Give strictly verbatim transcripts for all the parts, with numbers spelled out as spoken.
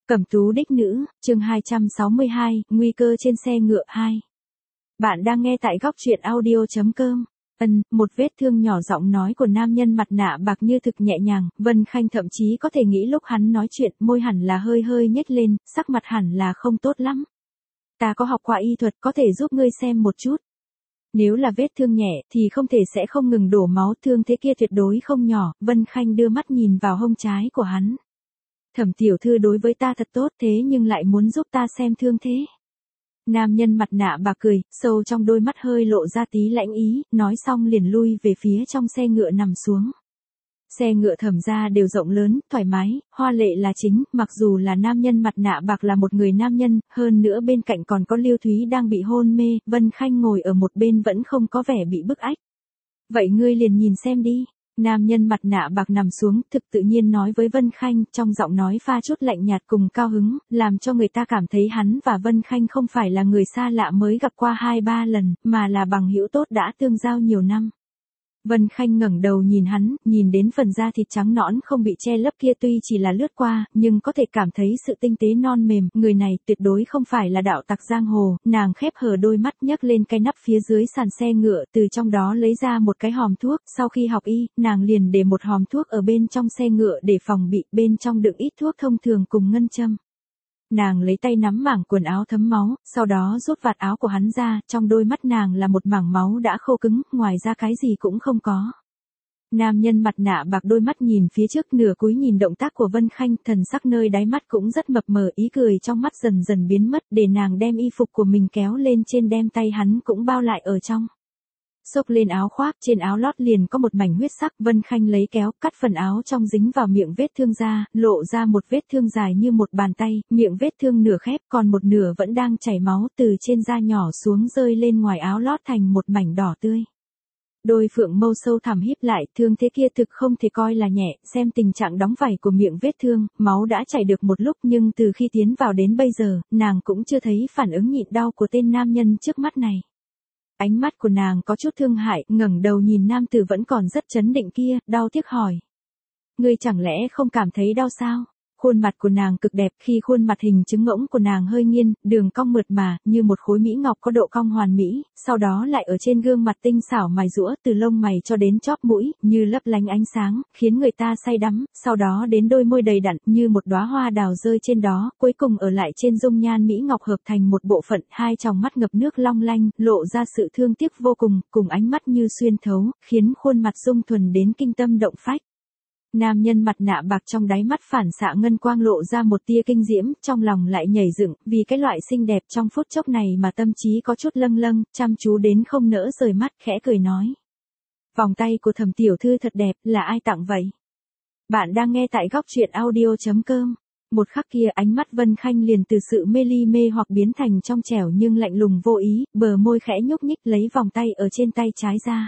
Cẩm tú đích nữ, chương hai trăm sáu mươi hai, nguy cơ trên xe ngựa hai. Bạn đang nghe tại góc truyện audio chấm com. Ân, một vết thương nhỏ, giọng nói của nam nhân mặt nạ bạc như thực nhẹ nhàng, Vân Khanh thậm chí có thể nghĩ lúc hắn nói chuyện, môi hẳn là hơi hơi nhếch lên, sắc mặt hẳn là không tốt lắm. Ta có học qua y thuật, có thể giúp ngươi xem một chút. Nếu là vết thương nhẹ, thì không thể sẽ không ngừng đổ máu, thương thế kia tuyệt đối không nhỏ. Vân Khanh đưa mắt nhìn vào hông trái của hắn. Thẩm tiểu thư đối với ta thật tốt, thế nhưng lại muốn giúp ta xem thương thế. Nam nhân mặt nạ bạc cười, sâu trong đôi mắt hơi lộ ra tí lãnh ý, nói xong liền lui về phía trong xe ngựa nằm xuống. Xe ngựa Thẩm gia đều rộng lớn, thoải mái, hoa lệ là chính, mặc dù là nam nhân mặt nạ bạc là một người nam nhân, hơn nữa bên cạnh còn có Lưu Thúy đang bị hôn mê, Vân Khanh ngồi ở một bên vẫn không có vẻ bị bức ách. Vậy ngươi liền nhìn xem đi. Nam nhân mặt nạ bạc nằm xuống, thực tự nhiên nói với Vân Khanh, trong giọng nói pha chút lạnh nhạt cùng cao hứng, làm cho người ta cảm thấy hắn và Vân Khanh không phải là người xa lạ mới gặp qua hai ba lần, mà là bằng hữu tốt đã tương giao nhiều năm. Vân Khanh ngẩng đầu nhìn hắn, nhìn đến phần da thịt trắng nõn không bị che lấp kia tuy chỉ là lướt qua, nhưng có thể cảm thấy sự tinh tế non mềm, người này tuyệt đối không phải là đạo tặc giang hồ. Nàng khép hờ đôi mắt, nhấc lên cái nắp phía dưới sàn xe ngựa, từ trong đó lấy ra một cái hòm thuốc, sau khi học y, nàng liền để một hòm thuốc ở bên trong xe ngựa để phòng bị, bên trong đựng ít thuốc thông thường cùng ngân châm. Nàng lấy tay nắm mảng quần áo thấm máu, sau đó rút vạt áo của hắn ra, trong đôi mắt nàng là một mảng máu đã khô cứng, ngoài ra cái gì cũng không có. Nam nhân mặt nạ bạc đôi mắt nhìn phía trước, nửa cúi nhìn động tác của Vân Khanh, thần sắc nơi đáy mắt cũng rất mập mờ, ý cười trong mắt dần dần biến mất, để nàng đem y phục của mình kéo lên trên, đem tay hắn cũng bao lại ở trong. Xốc lên áo khoác, trên áo lót liền có một mảnh huyết sắc, Vân Khanh lấy kéo, cắt phần áo trong dính vào miệng vết thương ra, lộ ra một vết thương dài như một bàn tay, miệng vết thương nửa khép, còn một nửa vẫn đang chảy máu, từ trên da nhỏ xuống rơi lên ngoài áo lót thành một mảnh đỏ tươi. Đôi phượng mâu sâu thẳm híp lại, thương thế kia thực không thể coi là nhẹ, xem tình trạng đóng vảy của miệng vết thương, máu đã chảy được một lúc nhưng từ khi tiến vào đến bây giờ, nàng cũng chưa thấy phản ứng nhịn đau của tên nam nhân trước mắt này. Ánh mắt của nàng có chút thương hại, ngẩng đầu nhìn nam tử vẫn còn rất trấn định kia, đau tiếc hỏi. Ngươi chẳng lẽ không cảm thấy đau sao? Khuôn mặt của nàng cực đẹp, khi khuôn mặt hình trứng ngỗng của nàng hơi nghiêng, đường cong mượt mà, như một khối mỹ ngọc có độ cong hoàn mỹ, sau đó lại ở trên gương mặt tinh xảo mài giũa, từ lông mày cho đến chóp mũi, như lấp lánh ánh sáng, khiến người ta say đắm, sau đó đến đôi môi đầy đặn, như một đóa hoa đào rơi trên đó, cuối cùng ở lại trên dung nhan mỹ ngọc hợp thành một bộ phận, hai tròng mắt ngập nước long lanh, lộ ra sự thương tiếc vô cùng, cùng ánh mắt như xuyên thấu, khiến khuôn mặt dung thuần đến kinh tâm động phách. Nam nhân mặt nạ bạc trong đáy mắt phản xạ ngân quang lộ ra một tia kinh diễm, trong lòng lại nhảy dựng, vì cái loại xinh đẹp trong phút chốc này mà tâm trí có chút lâng lâng, chăm chú đến không nỡ rời mắt, khẽ cười nói. Vòng tay của Thẩm tiểu thư thật đẹp, là ai tặng vậy? Bạn đang nghe tại góc truyện audio chấm com. Một khắc kia ánh mắt Vân Khanh liền từ sự mê ly mê hoặc biến thành trong trẻo nhưng lạnh lùng vô ý, bờ môi khẽ nhúc nhích lấy vòng tay ở trên tay trái ra.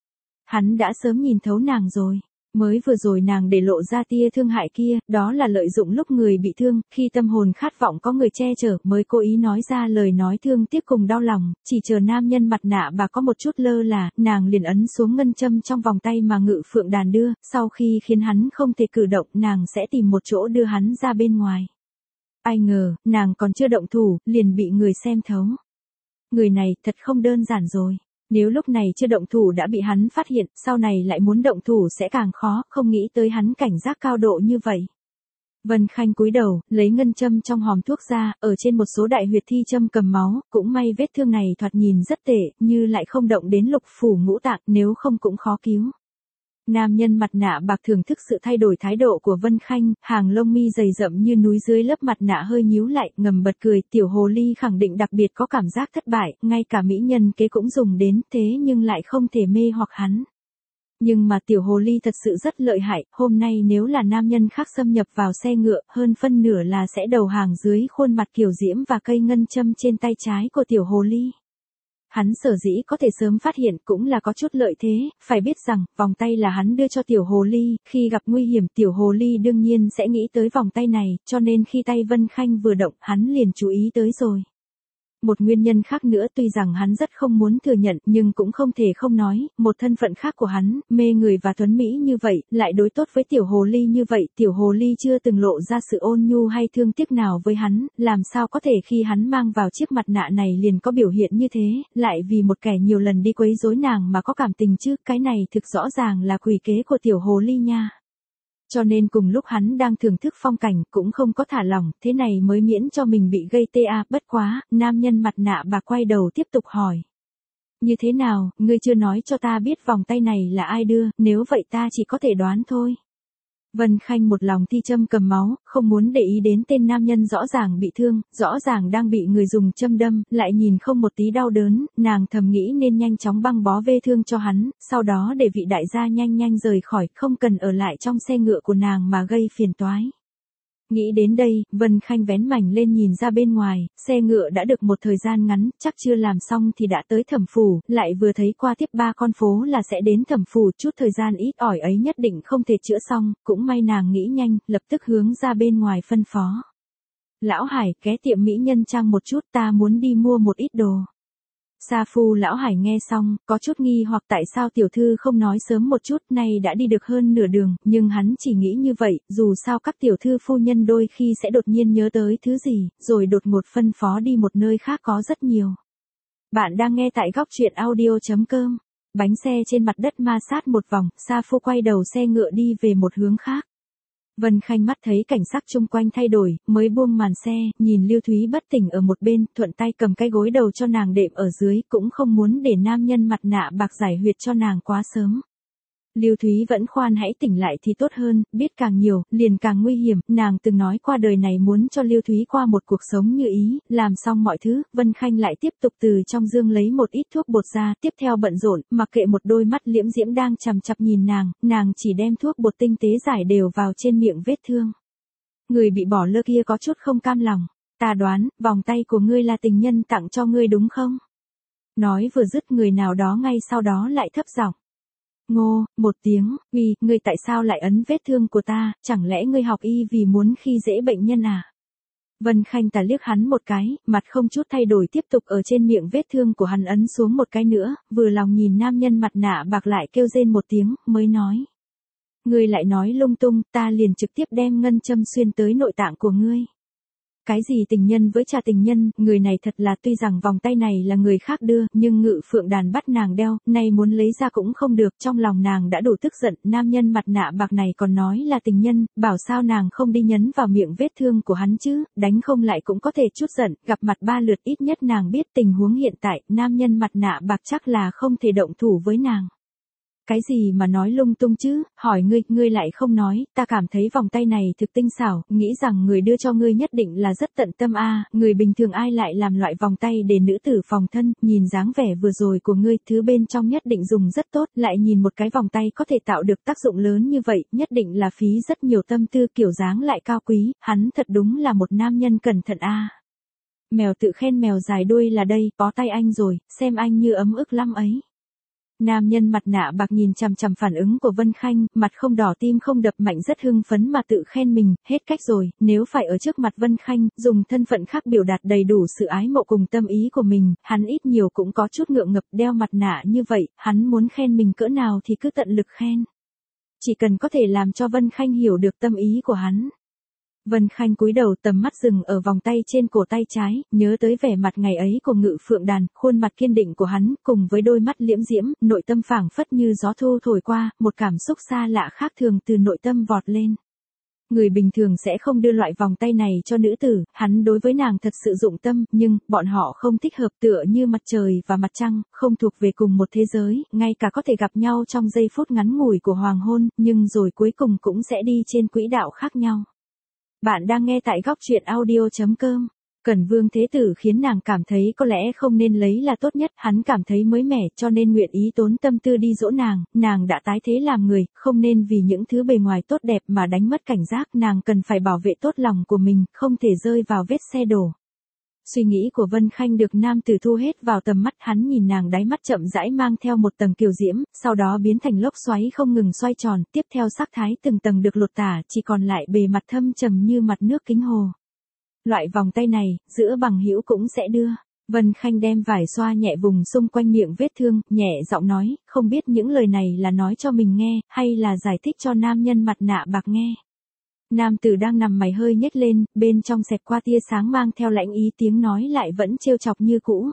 Hắn đã sớm nhìn thấu nàng rồi. Mới vừa rồi nàng để lộ ra tia thương hại kia, đó là lợi dụng lúc người bị thương, khi tâm hồn khát vọng có người che chở, mới cố ý nói ra lời nói thương tiếc cùng đau lòng, chỉ chờ nam nhân mặt nạ bà có một chút lơ là, nàng liền ấn xuống ngân châm trong vòng tay mà Ngự Phượng đàn đưa, sau khi khiến hắn không thể cử động, nàng sẽ tìm một chỗ đưa hắn ra bên ngoài. Ai ngờ, nàng còn chưa động thủ, liền bị người xem thấu. Người này thật không đơn giản rồi. Nếu lúc này chưa động thủ đã bị hắn phát hiện, sau này lại muốn động thủ sẽ càng khó, không nghĩ tới hắn cảnh giác cao độ như vậy. Vân Khanh cúi đầu, lấy ngân châm trong hòm thuốc ra, ở trên một số đại huyệt thi châm cầm máu, cũng may vết thương này thoạt nhìn rất tệ, như lại không động đến lục phủ ngũ tạng, nếu không cũng khó cứu. Nam nhân mặt nạ bạc thưởng thức sự thay đổi thái độ của Vân Khanh, hàng lông mi dày rậm như núi dưới lớp mặt nạ hơi nhíu lại, ngầm bật cười, tiểu hồ ly khẳng định đặc biệt có cảm giác thất bại, ngay cả mỹ nhân kế cũng dùng đến, thế nhưng lại không thể mê hoặc hắn. Nhưng mà tiểu hồ ly thật sự rất lợi hại, hôm nay nếu là nam nhân khác xâm nhập vào xe ngựa, hơn phân nửa là sẽ đầu hàng dưới khuôn mặt kiều diễm và cây ngân châm trên tay trái của tiểu hồ ly. Hắn sở dĩ có thể sớm phát hiện cũng là có chút lợi thế, phải biết rằng, vòng tay là hắn đưa cho tiểu hồ ly, khi gặp nguy hiểm tiểu hồ ly đương nhiên sẽ nghĩ tới vòng tay này, cho nên khi tay Vân Khanh vừa động, hắn liền chú ý tới rồi. Một nguyên nhân khác nữa tuy rằng hắn rất không muốn thừa nhận nhưng cũng không thể không nói, một thân phận khác của hắn, mê người và tuấn mỹ như vậy, lại đối tốt với tiểu hồ ly như vậy, tiểu hồ ly chưa từng lộ ra sự ôn nhu hay thương tiếc nào với hắn, làm sao có thể khi hắn mang vào chiếc mặt nạ này liền có biểu hiện như thế, lại vì một kẻ nhiều lần đi quấy rối nàng mà có cảm tình chứ, cái này thực rõ ràng là quỷ kế của tiểu hồ ly nha. Cho nên cùng lúc hắn đang thưởng thức phong cảnh cũng không có thả lỏng, thế này mới miễn cho mình bị gây tê a. Bất quá, nam nhân mặt nạ bạc quay đầu tiếp tục hỏi. Như thế nào, ngươi chưa nói cho ta biết vòng tay này là ai đưa, nếu vậy ta chỉ có thể đoán thôi. Vân Khanh một lòng thi châm cầm máu, không muốn để ý đến tên nam nhân rõ ràng bị thương, rõ ràng đang bị người dùng châm đâm, lại nhìn không một tí đau đớn, nàng thầm nghĩ nên nhanh chóng băng bó vết thương cho hắn, sau đó để vị đại gia nhanh nhanh rời khỏi, không cần ở lại trong xe ngựa của nàng mà gây phiền toái. Nghĩ đến đây, Vân Khanh vén mảnh lên nhìn ra bên ngoài, xe ngựa đã được một thời gian ngắn, chắc chưa làm xong thì đã tới Thẩm phủ, lại vừa thấy qua tiếp ba con phố là sẽ đến Thẩm phủ, chút thời gian ít ỏi ấy nhất định không thể chữa xong, cũng may nàng nghĩ nhanh, lập tức hướng ra bên ngoài phân phó. Lão Hải, ghé tiệm mỹ nhân trang một chút, ta muốn đi mua một ít đồ. Sa Phu Lão Hải nghe xong, có chút nghi hoặc tại sao tiểu thư không nói sớm một chút, nay đã đi được hơn nửa đường, nhưng hắn chỉ nghĩ như vậy, dù sao các tiểu thư phu nhân đôi khi sẽ đột nhiên nhớ tới thứ gì, rồi đột ngột phân phó đi một nơi khác có rất nhiều. Bạn đang nghe tại góc truyện audio chấm com. Bánh xe trên mặt đất ma sát một vòng, Sa Phu quay đầu xe ngựa đi về một hướng khác. Vân Khanh mắt thấy cảnh sắc chung quanh thay đổi, mới buông màn xe, nhìn Lưu Thúy bất tỉnh ở một bên, thuận tay cầm cái gối đầu cho nàng đệm ở dưới, cũng không muốn để nam nhân mặt nạ bạc giải huyệt cho nàng quá sớm. Lưu Thúy vẫn khoan hãy tỉnh lại thì tốt hơn, biết càng nhiều, liền càng nguy hiểm, nàng từng nói qua đời này muốn cho Lưu Thúy qua một cuộc sống như ý, làm xong mọi thứ, Vân Khanh lại tiếp tục từ trong dương lấy một ít thuốc bột ra, tiếp theo bận rộn, mặc kệ một đôi mắt liễm diễm đang chằm chằm nhìn nàng, nàng chỉ đem thuốc bột tinh tế giải đều vào trên miệng vết thương. Người bị bỏ lơ kia có chút không cam lòng, ta đoán, vòng tay của ngươi là tình nhân tặng cho ngươi đúng không? Nói vừa dứt người nào đó ngay sau đó lại thấp giọng. Ngô, một tiếng, uy, ngươi tại sao lại ấn vết thương của ta, chẳng lẽ ngươi học y vì muốn khi dễ bệnh nhân à? Vân Khanh tà liếc hắn một cái, mặt không chút thay đổi tiếp tục ở trên miệng vết thương của hắn ấn xuống một cái nữa, vừa lòng nhìn nam nhân mặt nạ bạc lại kêu rên một tiếng, mới nói. Ngươi lại nói lung tung, ta liền trực tiếp đem ngân châm xuyên tới nội tạng của ngươi. Cái gì tình nhân với cha tình nhân, người này thật là tuy rằng vòng tay này là người khác đưa, nhưng Ngự Phượng Đàn bắt nàng đeo, nay muốn lấy ra cũng không được, trong lòng nàng đã đủ tức giận, nam nhân mặt nạ bạc này còn nói là tình nhân, bảo sao nàng không đi nhấn vào miệng vết thương của hắn chứ, đánh không lại cũng có thể chút giận, gặp mặt ba lượt ít nhất nàng biết tình huống hiện tại, nam nhân mặt nạ bạc chắc là không thể động thủ với nàng. Cái gì mà nói lung tung chứ, hỏi ngươi, ngươi lại không nói, ta cảm thấy vòng tay này thực tinh xảo, nghĩ rằng người đưa cho ngươi nhất định là rất tận tâm a, người bình thường ai lại làm loại vòng tay để nữ tử phòng thân, nhìn dáng vẻ vừa rồi của ngươi, thứ bên trong nhất định dùng rất tốt, lại nhìn một cái vòng tay có thể tạo được tác dụng lớn như vậy, nhất định là phí rất nhiều tâm tư, kiểu dáng lại cao quý, hắn thật đúng là một nam nhân cẩn thận a. Mèo tự khen mèo dài đuôi là đây, bó tay anh rồi, xem anh như ấm ức lắm ấy. Nam nhân mặt nạ bạc nhìn chằm chằm phản ứng của Vân Khanh, mặt không đỏ tim không đập mạnh rất hưng phấn mà tự khen mình, hết cách rồi, nếu phải ở trước mặt Vân Khanh, dùng thân phận khác biểu đạt đầy đủ sự ái mộ cùng tâm ý của mình, hắn ít nhiều cũng có chút ngượng ngập, đeo mặt nạ như vậy, hắn muốn khen mình cỡ nào thì cứ tận lực khen. Chỉ cần có thể làm cho Vân Khanh hiểu được tâm ý của hắn. Vân Khanh cúi đầu tầm mắt dừng ở vòng tay trên cổ tay trái, nhớ tới vẻ mặt ngày ấy của Ngự Phượng Đàn, khuôn mặt kiên định của hắn, cùng với đôi mắt liễm diễm, nội tâm phảng phất như gió thu thổi qua, một cảm xúc xa lạ khác thường từ nội tâm vọt lên. Người bình thường sẽ không đưa loại vòng tay này cho nữ tử, hắn đối với nàng thật sự dụng tâm, nhưng, bọn họ không thích hợp tựa như mặt trời và mặt trăng, không thuộc về cùng một thế giới, ngay cả có thể gặp nhau trong giây phút ngắn ngủi của hoàng hôn, nhưng rồi cuối cùng cũng sẽ đi trên quỹ đạo khác nhau. Bạn đang nghe tại góc truyện audio chấm com. Cẩn Vương Thế Tử khiến nàng cảm thấy có lẽ không nên lấy là tốt nhất, hắn cảm thấy mới mẻ cho nên nguyện ý tốn tâm tư đi dỗ nàng, nàng đã tái thế làm người, không nên vì những thứ bề ngoài tốt đẹp mà đánh mất cảnh giác, nàng cần phải bảo vệ tốt lòng của mình, không thể rơi vào vết xe đổ. Suy nghĩ của Vân Khanh được nam tử thu hết vào tầm mắt, hắn nhìn nàng đáy mắt chậm rãi mang theo một tầng kiều diễm, sau đó biến thành lốc xoáy không ngừng xoay tròn, tiếp theo sắc thái từng tầng được lột tả, chỉ còn lại bề mặt thâm trầm như mặt nước kính hồ. Loại vòng tay này, giữa bằng hữu cũng sẽ đưa. Vân Khanh đem vải xoa nhẹ vùng xung quanh miệng vết thương, nhẹ giọng nói, không biết những lời này là nói cho mình nghe, hay là giải thích cho nam nhân mặt nạ bạc nghe. Nam tử đang nằm mày hơi nhếch lên, bên trong xẹt qua tia sáng mang theo lãnh ý, tiếng nói lại vẫn trêu chọc như cũ.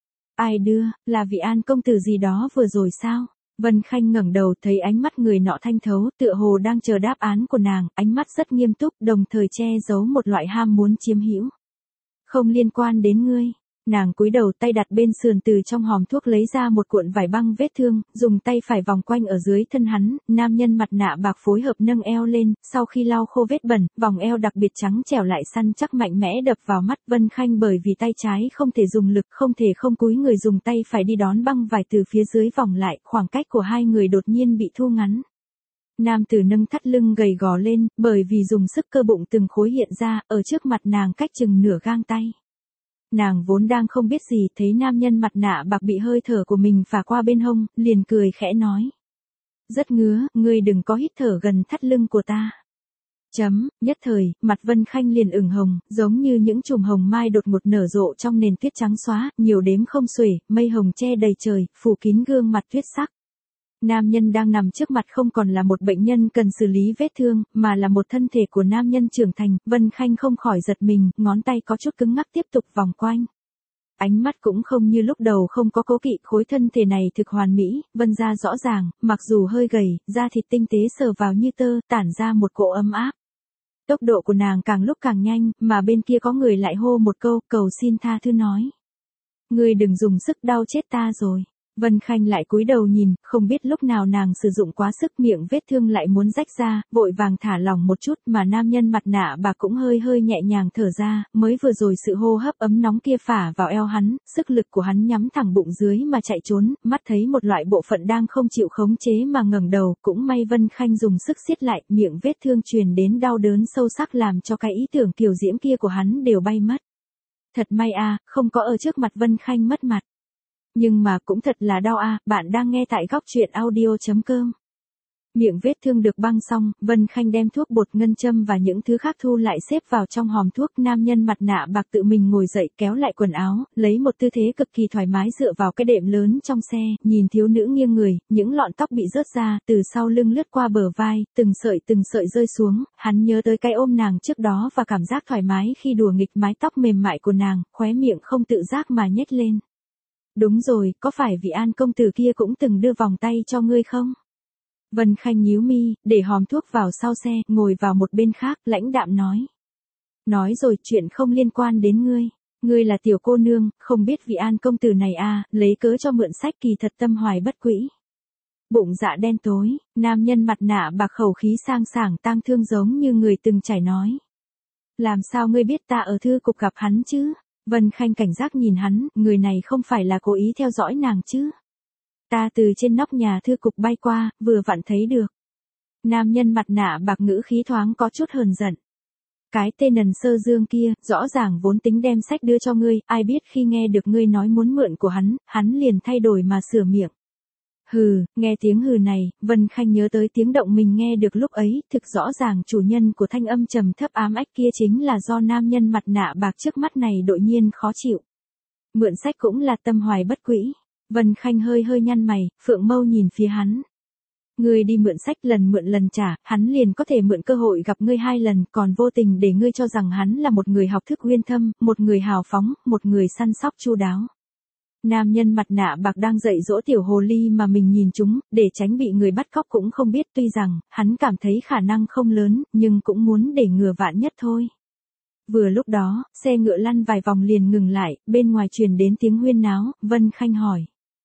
Ai đưa, là vị An công tử gì đó vừa rồi sao? Vân Khanh ngẩng đầu thấy ánh mắt người nọ thanh thấu, tựa hồ đang chờ đáp án của nàng, ánh mắt rất nghiêm túc, đồng thời che giấu một loại ham muốn chiếm hữu. Không liên quan đến ngươi. Nàng cúi đầu, tay đặt bên sườn, từ trong hòm thuốc lấy ra một cuộn vải băng vết thương, dùng tay phải vòng quanh ở dưới thân hắn, nam nhân mặt nạ bạc phối hợp nâng eo lên, sau khi lau khô vết bẩn, vòng eo đặc biệt trắng trẻo lại săn chắc mạnh mẽ đập vào mắt. Vân Khanh bởi vì tay trái không thể dùng lực, không thể không cúi người dùng tay phải đi đón băng vải từ phía dưới vòng lại, khoảng cách của hai người đột nhiên bị thu ngắn. Nam tử nâng thắt lưng gầy gò lên, bởi vì dùng sức cơ bụng từng khối hiện ra, ở trước mặt nàng cách chừng nửa gang tay. Nàng vốn đang không biết gì, thấy nam nhân mặt nạ bạc bị hơi thở của mình phả qua bên hông, liền cười khẽ nói. Rất ngứa, ngươi đừng có hít thở gần thắt lưng của ta. Chấm, nhất thời, mặt Vân Khanh liền ửng hồng, giống như những chùm hồng mai đột ngột nở rộ trong nền tuyết trắng xóa, nhiều đếm không xuể, mây hồng che đầy trời, phủ kín gương mặt tuyết sắc. Nam nhân đang nằm trước mặt không còn là một bệnh nhân cần xử lý vết thương, mà là một thân thể của nam nhân trưởng thành. Vân Khanh không khỏi giật mình, ngón tay có chút cứng ngắc tiếp tục vòng quanh. Ánh mắt cũng không như lúc đầu không có cố kỵ, khối thân thể này thực hoàn mỹ, Vân ra rõ ràng, mặc dù hơi gầy, da thịt tinh tế sờ vào như tơ, tản ra một cỗ ấm áp. Tốc độ của nàng càng lúc càng nhanh, mà bên kia có người lại hô một câu, cầu xin tha thứ nói. Ngươi đừng dùng sức, đau chết ta rồi. Vân Khanh lại cúi đầu nhìn, không biết lúc nào nàng sử dụng quá sức, miệng vết thương lại muốn rách ra, vội vàng thả lỏng một chút, mà nam nhân mặt nạ bạc cũng hơi hơi nhẹ nhàng thở ra, mới vừa rồi sự hô hấp ấm nóng kia phả vào eo hắn, sức lực của hắn nhắm thẳng bụng dưới mà chạy trốn, mắt thấy một loại bộ phận đang không chịu khống chế mà ngẩng đầu, cũng may Vân Khanh dùng sức siết lại, miệng vết thương truyền đến đau đớn sâu sắc làm cho cái ý tưởng kiều diễm kia của hắn đều bay mất. Thật may a, không có ở trước mặt Vân Khanh mất mặt. Nhưng mà cũng thật là đau a, bạn đang nghe tại góc truyện audio chấm com. Miệng vết thương được băng xong, Vân Khanh đem thuốc bột, ngân châm và những thứ khác thu lại xếp vào trong hòm thuốc. Nam nhân mặt nạ bạc tự mình ngồi dậy, kéo lại quần áo, lấy một tư thế cực kỳ thoải mái dựa vào cái đệm lớn trong xe, nhìn thiếu nữ nghiêng người, những lọn tóc bị rớt ra, từ sau lưng lướt qua bờ vai, từng sợi từng sợi rơi xuống, hắn nhớ tới cái ôm nàng trước đó và cảm giác thoải mái khi đùa nghịch mái tóc mềm mại của nàng, khóe miệng không tự giác mà nhếch lên. Đúng rồi, có phải vị An công tử kia cũng từng đưa vòng tay cho ngươi không? Vân Khanh nhíu mi, để hòm thuốc vào sau xe, ngồi vào một bên khác, lãnh đạm nói. Nói rồi, chuyện không liên quan đến ngươi. Ngươi là tiểu cô nương, không biết vị An công tử này à, lấy cớ cho mượn sách, kỳ thật tâm hoài bất quỹ. Bụng dạ đen tối, nam nhân mặt nạ bạc khẩu khí sang sảng tang thương giống như người từng trải nói. Làm sao ngươi biết ta ở thư cục gặp hắn chứ? Vân Khanh cảnh giác nhìn hắn, người này không phải là cố ý theo dõi nàng chứ? Ta từ trên nóc nhà thư cục bay qua, vừa vặn thấy được. Nam nhân mặt nạ bạc ngữ khí thoáng có chút hờn giận. Cái tên nần sơ dương kia, rõ ràng vốn tính đem sách đưa cho ngươi, ai biết khi nghe được ngươi nói muốn mượn của hắn, hắn liền thay đổi mà sửa miệng. Hừ, nghe tiếng hừ này, Vân Khanh nhớ tới tiếng động mình nghe được lúc ấy, thực rõ ràng chủ nhân của thanh âm trầm thấp ám ách kia chính là do nam nhân mặt nạ bạc trước mắt này đột nhiên khó chịu. Mượn sách cũng là tâm hoài bất quỹ. Vân Khanh hơi hơi nhăn mày, phượng mâu nhìn phía hắn. Ngươi đi mượn sách lần mượn lần trả, hắn liền có thể mượn cơ hội gặp ngươi hai lần, còn vô tình để ngươi cho rằng hắn là một người học thức uyên thâm, một người hào phóng, một người săn sóc chu đáo. Nam nhân mặt nạ bạc đang dạy dỗ tiểu hồ ly mà mình nhìn chúng, để tránh bị người bắt cóc cũng không biết, tuy rằng, hắn cảm thấy khả năng không lớn, nhưng cũng muốn để ngừa vạn nhất thôi. Vừa lúc đó, xe ngựa lăn vài vòng liền ngừng lại, bên ngoài truyền đến tiếng huyên náo, Vân Khanh hỏi.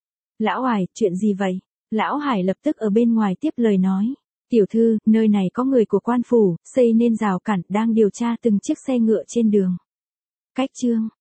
Lão Hải, chuyện gì vậy? Lão Hải lập tức ở bên ngoài tiếp lời nói. Tiểu thư, nơi này có người của quan phủ, xây nên rào cản, đang điều tra từng chiếc xe ngựa trên đường. Cách chương.